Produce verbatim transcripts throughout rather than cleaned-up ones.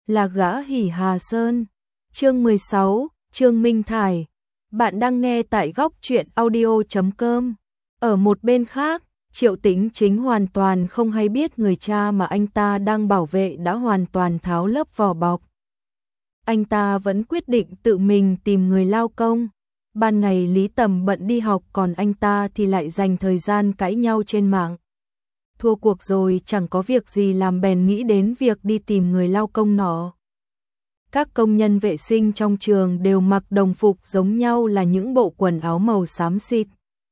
là gã Hỉ Hà Sơn. Chương mười sáu, Trương Minh Thải. Bạn đang nghe tại góc truyện audio chấm com. Ở một bên khác, Triệu Tĩnh Chính hoàn toàn không hay biết người cha mà anh ta đang bảo vệ đã hoàn toàn tháo lớp vỏ bọc. Anh ta vẫn quyết định tự mình tìm người lao công. Ban ngày Lý Tầm bận đi học, còn anh ta thì lại dành thời gian cãi nhau trên mạng. Thua cuộc rồi chẳng có việc gì làm, bèn nghĩ đến việc đi tìm người lao công nọ. Các công nhân vệ sinh trong trường đều mặc đồng phục giống nhau, là những bộ quần áo màu xám xịt.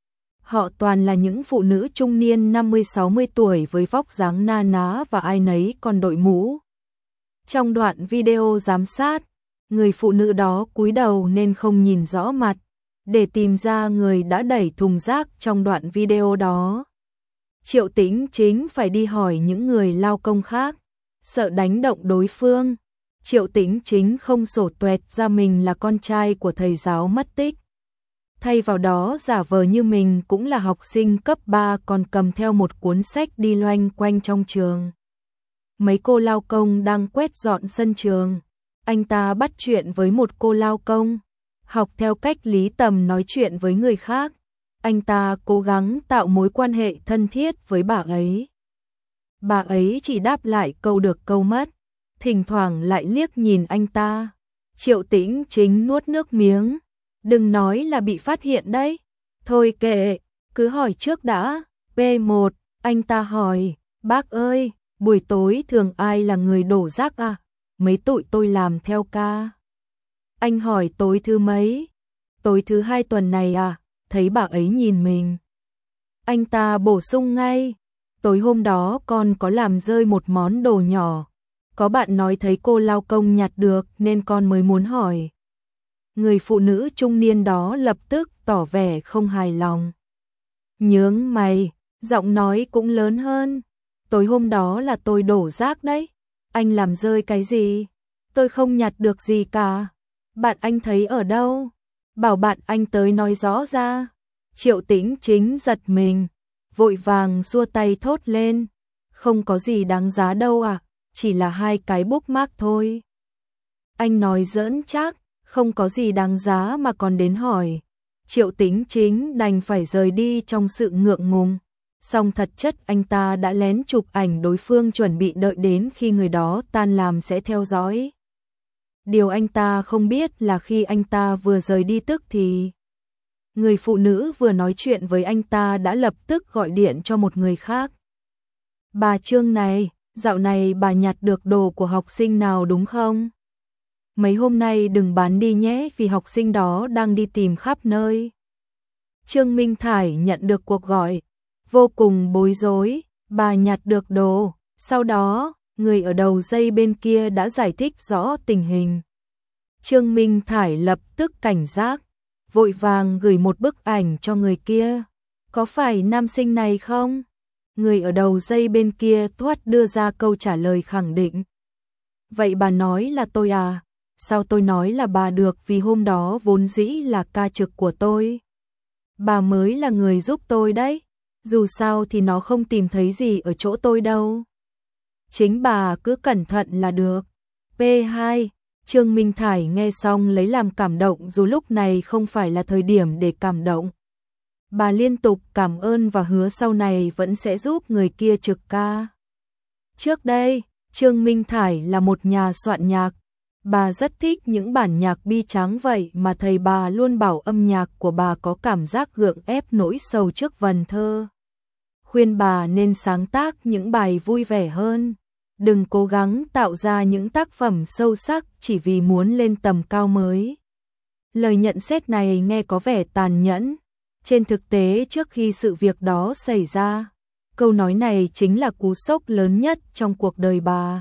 Họ toàn là những phụ nữ trung niên năm mươi sáu mươi tuổi với vóc dáng na ná, và ai nấy còn đội mũ. Trong đoạn video giám sát, người phụ nữ đó cúi đầu nên không nhìn rõ mặt. Để tìm ra người đã đẩy thùng rác trong đoạn video đó, Triệu Tĩnh Chính phải đi hỏi những người lao công khác. Sợ đánh động đối phương, Triệu Tĩnh Chính không sổ tuẹt ra mình là con trai của thầy giáo mất tích. Thay vào đó giả vờ như mình cũng là học sinh cấp ba, còn cầm theo một cuốn sách đi loanh quanh trong trường. Mấy cô lao công đang quét dọn sân trường. Anh ta bắt chuyện với một cô lao công, học theo cách Lý Tầm nói chuyện với người khác. Anh ta cố gắng tạo mối quan hệ thân thiết với bà ấy. Bà ấy chỉ đáp lại câu được câu mất, thỉnh thoảng lại liếc nhìn anh ta. Triệu Tĩnh Chính nuốt nước miếng. Đừng nói là bị phát hiện đấy. Thôi kệ, cứ hỏi trước đã. P một, anh ta hỏi, bác ơi, buổi tối thường ai là người đổ rác à? Mấy tụi tôi làm theo ca. Anh hỏi tối thứ mấy? Tối thứ hai tuần này à? Thấy bà ấy nhìn mình, anh ta bổ sung ngay, tối hôm đó con có làm rơi một món đồ nhỏ. Có bạn nói thấy cô lao công nhặt được nên con mới muốn hỏi. Người phụ nữ trung niên đó lập tức tỏ vẻ không hài lòng. Nhướng mày, giọng nói cũng lớn hơn. Tối hôm đó là tôi đổ rác đấy. Anh làm rơi cái gì? Tôi không nhặt được gì cả. Bạn anh thấy ở đâu? Bảo bạn anh tới nói rõ ra. Triệu Tĩnh Chính giật mình, vội vàng xua tay thốt lên. Không có gì đáng giá đâu à, chỉ là hai cái bookmark thôi. Anh nói giỡn chắc, không có gì đáng giá mà còn đến hỏi. Triệu Tĩnh Chính đành phải rời đi trong sự ngượng ngùng. Song thật chất anh ta đã lén chụp ảnh đối phương, chuẩn bị đợi đến khi người đó tan làm sẽ theo dõi. Điều anh ta không biết là khi anh ta vừa rời đi tức thì người phụ nữ vừa nói chuyện với anh ta đã lập tức gọi điện cho một người khác. Bà Trương này, dạo này bà nhặt được đồ của học sinh nào đúng không? Mấy hôm nay đừng bán đi nhé, vì học sinh đó đang đi tìm khắp nơi. Trương Minh Thải nhận được cuộc gọi, vô cùng bối rối. Bà nhặt được đồ. Sau đó, người ở đầu dây bên kia đã giải thích rõ tình hình. Trương Minh Thải lập tức cảnh giác, vội vàng gửi một bức ảnh cho người kia. Có phải nam sinh này không? Người ở đầu dây bên kia thoát đưa ra câu trả lời khẳng định. Vậy bà nói là tôi à? Sao tôi nói là bà được, vì hôm đó vốn dĩ là ca trực của tôi. Bà mới là người giúp tôi đấy. Dù sao thì nó không tìm thấy gì ở chỗ tôi đâu. Chính bà cứ cẩn thận là được. P hai, Trương Minh Thải nghe xong lấy làm cảm động, dù lúc này không phải là thời điểm để cảm động. Bà liên tục cảm ơn và hứa sau này vẫn sẽ giúp người kia trực ca. Trước đây, Trương Minh Thải là một nhà soạn nhạc. Bà rất thích những bản nhạc bi tráng, vậy mà thầy bà luôn bảo âm nhạc của bà có cảm giác gượng ép nỗi sầu trước vần thơ. Khuyên bà nên sáng tác những bài vui vẻ hơn. Đừng cố gắng tạo ra những tác phẩm sâu sắc chỉ vì muốn lên tầm cao mới. Lời nhận xét này nghe có vẻ tàn nhẫn. Trên thực tế, trước khi sự việc đó xảy ra, câu nói này chính là cú sốc lớn nhất trong cuộc đời bà.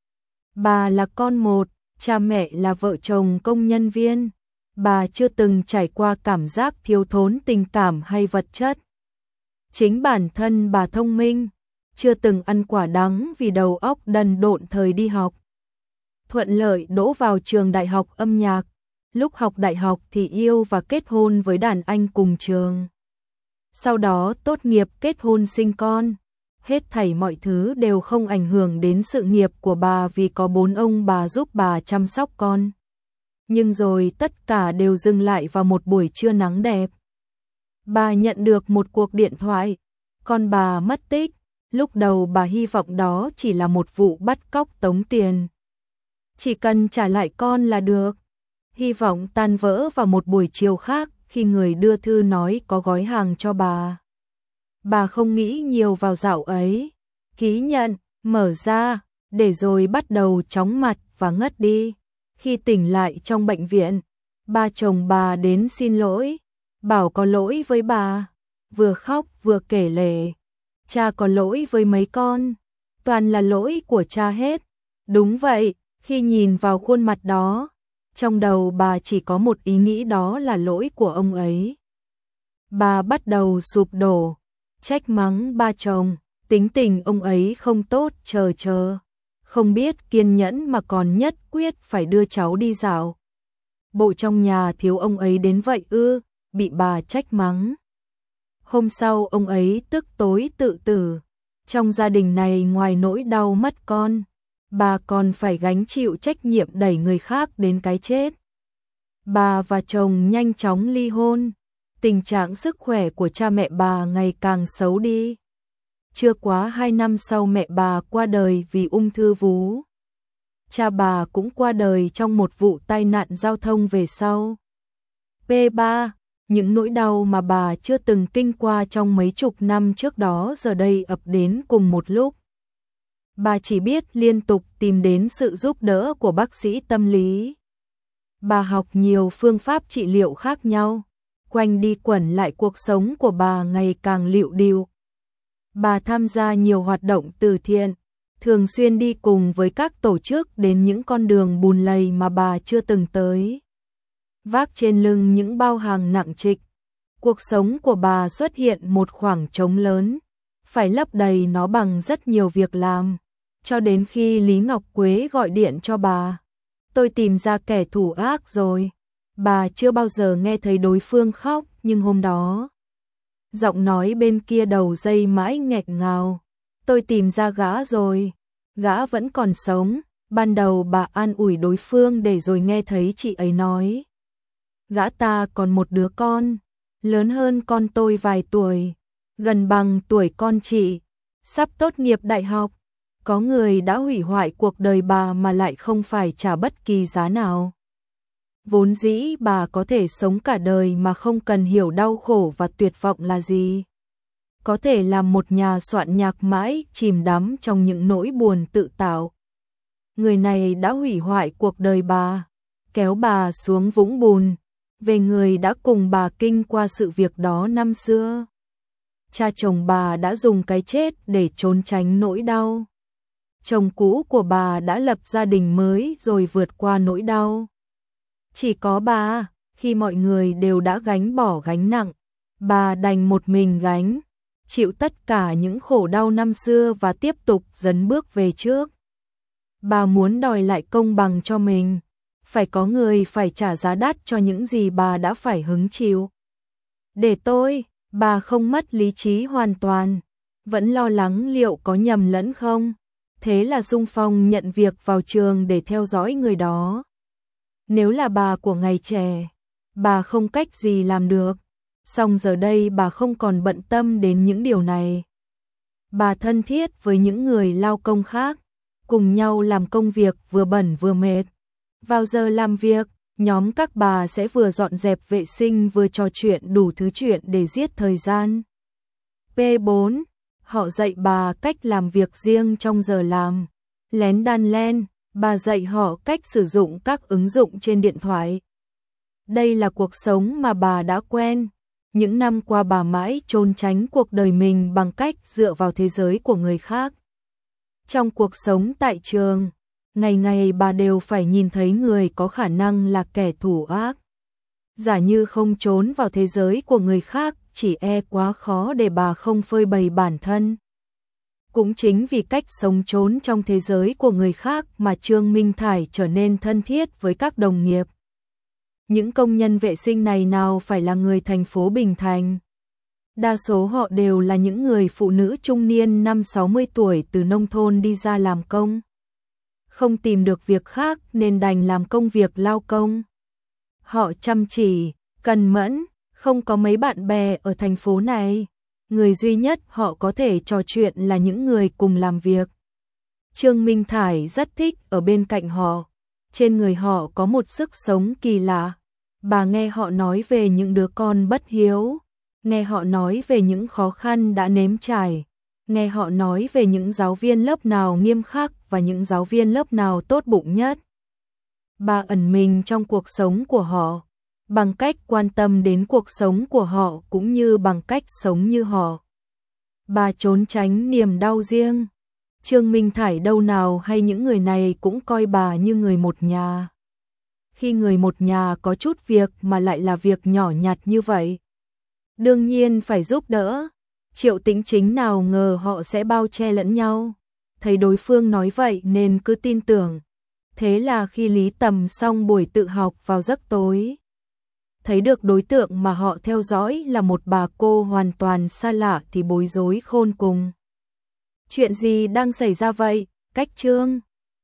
Bà là con một, cha mẹ là vợ chồng công nhân viên. Bà chưa từng trải qua cảm giác thiếu thốn tình cảm hay vật chất. Chính bản thân bà thông minh, chưa từng ăn quả đắng vì đầu óc đần độn thời đi học. Thuận lợi đỗ vào trường đại học âm nhạc. Lúc học đại học thì yêu và kết hôn với đàn anh cùng trường. Sau đó tốt nghiệp kết hôn sinh con. hết thảy mọi thứ đều không ảnh hưởng đến sự nghiệp của bà vì có bốn ông bà giúp bà chăm sóc con. Nhưng rồi tất cả đều dừng lại vào một buổi trưa nắng đẹp. Bà nhận được một cuộc điện thoại, con bà mất tích. Lúc đầu bà hy vọng đó chỉ là một vụ bắt cóc tống tiền. Chỉ cần trả lại con là được. Hy vọng tan vỡ vào một buổi chiều khác khi người đưa thư nói có gói hàng cho bà. Bà không nghĩ nhiều vào dạo ấy, ký nhận, mở ra, để rồi bắt đầu chóng mặt và ngất đi. Khi tỉnh lại trong bệnh viện, ba chồng bà đến xin lỗi, bảo có lỗi với bà, vừa khóc vừa kể lể. Cha có lỗi với mấy con, toàn là lỗi của cha hết. Đúng vậy, khi nhìn vào khuôn mặt đó, trong đầu bà chỉ có một ý nghĩ đó là lỗi của ông ấy. Bà bắt đầu sụp đổ, trách mắng ba chồng, tính tình ông ấy không tốt, chờ chờ, không biết kiên nhẫn mà còn nhất quyết phải đưa cháu đi dạo. Bộ trong nhà thiếu ông ấy đến vậy ư, bị bà trách mắng. Hôm sau ông ấy tức tối tự tử. Trong gia đình này ngoài nỗi đau mất con, bà còn phải gánh chịu trách nhiệm đẩy người khác đến cái chết. Bà và chồng nhanh chóng ly hôn. Tình trạng sức khỏe của cha mẹ bà ngày càng xấu đi. Chưa quá hai năm sau mẹ bà qua đời vì ung thư vú. Cha bà cũng qua đời trong một vụ tai nạn giao thông về sau. P ba. Những nỗi đau mà bà chưa từng kinh qua trong mấy chục năm trước đó giờ đây ập đến cùng một lúc. Bà chỉ biết liên tục tìm đến sự giúp đỡ của bác sĩ tâm lý. Bà học nhiều phương pháp trị liệu khác nhau, quanh đi quẩn lại cuộc sống của bà ngày càng lịu địu. Bà tham gia nhiều hoạt động từ thiện, thường xuyên đi cùng với các tổ chức đến những con đường bùn lầy mà bà chưa từng tới. Vác trên lưng những bao hàng nặng trịch, cuộc sống của bà xuất hiện một khoảng trống lớn, phải lấp đầy nó bằng rất nhiều việc làm, cho đến khi Lý Ngọc Quế gọi điện cho bà. Tôi tìm ra kẻ thủ ác rồi. Bà chưa bao giờ nghe thấy đối phương khóc, nhưng hôm đó, giọng nói bên kia đầu dây mãi nghẹt ngào. Tôi tìm ra gã rồi, gã vẫn còn sống. Ban đầu bà an ủi đối phương để rồi nghe thấy chị ấy nói. Gã ta còn một đứa con, lớn hơn con tôi vài tuổi, gần bằng tuổi con chị, sắp tốt nghiệp đại học. Có người đã hủy hoại cuộc đời bà mà lại không phải trả bất kỳ giá nào. Vốn dĩ bà có thể sống cả đời mà không cần hiểu đau khổ và tuyệt vọng là gì. Có thể làm một nhà soạn nhạc mãi chìm đắm trong những nỗi buồn tự tạo. Người này đã hủy hoại cuộc đời bà, kéo bà xuống vũng bùn. Về người đã cùng bà kinh qua sự việc đó năm xưa. Cha chồng bà đã dùng cái chết để trốn tránh nỗi đau. Chồng cũ của bà đã lập gia đình mới rồi vượt qua nỗi đau. Chỉ có bà, khi mọi người đều đã gánh bỏ gánh nặng, bà đành một mình gánh, chịu tất cả những khổ đau năm xưa và tiếp tục dấn bước về trước. Bà muốn đòi lại công bằng cho mình, phải có người phải trả giá đắt cho những gì bà đã phải hứng chịu. Để tôi, bà không mất lý trí hoàn toàn, vẫn lo lắng liệu có nhầm lẫn không. Thế là xung phong nhận việc vào trường để theo dõi người đó. Nếu là bà của ngày trẻ, bà không cách gì làm được. Song giờ đây bà không còn bận tâm đến những điều này. Bà thân thiết với những người lao công khác, cùng nhau làm công việc vừa bẩn vừa mệt. Vào giờ làm việc, nhóm các bà sẽ vừa dọn dẹp vệ sinh vừa trò chuyện đủ thứ chuyện để giết thời gian. P bốn. Họ dạy bà cách làm việc riêng trong giờ làm. Lén đan len, bà dạy họ cách sử dụng các ứng dụng trên điện thoại. Đây là cuộc sống mà bà đã quen. Những năm qua bà mãi trốn tránh cuộc đời mình bằng cách dựa vào thế giới của người khác. Trong cuộc sống tại trường, ngày ngày bà đều phải nhìn thấy người có khả năng là kẻ thủ ác. Giả như không trốn vào thế giới của người khác, chỉ e quá khó để bà không phơi bày bản thân. Cũng chính vì cách sống trốn trong thế giới của người khác mà Trương Minh Thải trở nên thân thiết với các đồng nghiệp. Những công nhân vệ sinh này nào phải là người thành phố Bình Thành. Đa số họ đều là những người phụ nữ trung niên năm sáu mươi tuổi từ nông thôn đi ra làm công. Không tìm được việc khác nên đành làm công việc lao công. Họ chăm chỉ, cần mẫn, không có mấy bạn bè ở thành phố này. Người duy nhất họ có thể trò chuyện là những người cùng làm việc. Trương Minh Thải rất thích ở bên cạnh họ. Trên người họ có một sức sống kỳ lạ. Bà nghe họ nói về những đứa con bất hiếu, nghe họ nói về những khó khăn đã nếm trải, nghe họ nói về những giáo viên lớp nào nghiêm khắc và những giáo viên lớp nào tốt bụng nhất. Bà ẩn mình trong cuộc sống của họ, bằng cách quan tâm đến cuộc sống của họ cũng như bằng cách sống như họ. Bà trốn tránh niềm đau riêng. Trương Minh Thải đâu nào hay những người này cũng coi bà như người một nhà. Khi người một nhà có chút việc mà lại là việc nhỏ nhặt như vậy, đương nhiên phải giúp đỡ. Triệu Tĩnh Chính nào ngờ họ sẽ bao che lẫn nhau. Thấy đối phương nói vậy nên cứ tin tưởng. Thế là khi Lý Tầm xong buổi tự học vào giấc tối, thấy được đối tượng mà họ theo dõi là một bà cô hoàn toàn xa lạ thì bối rối khôn cùng. Chuyện gì đang xảy ra vậy, Cách Trương?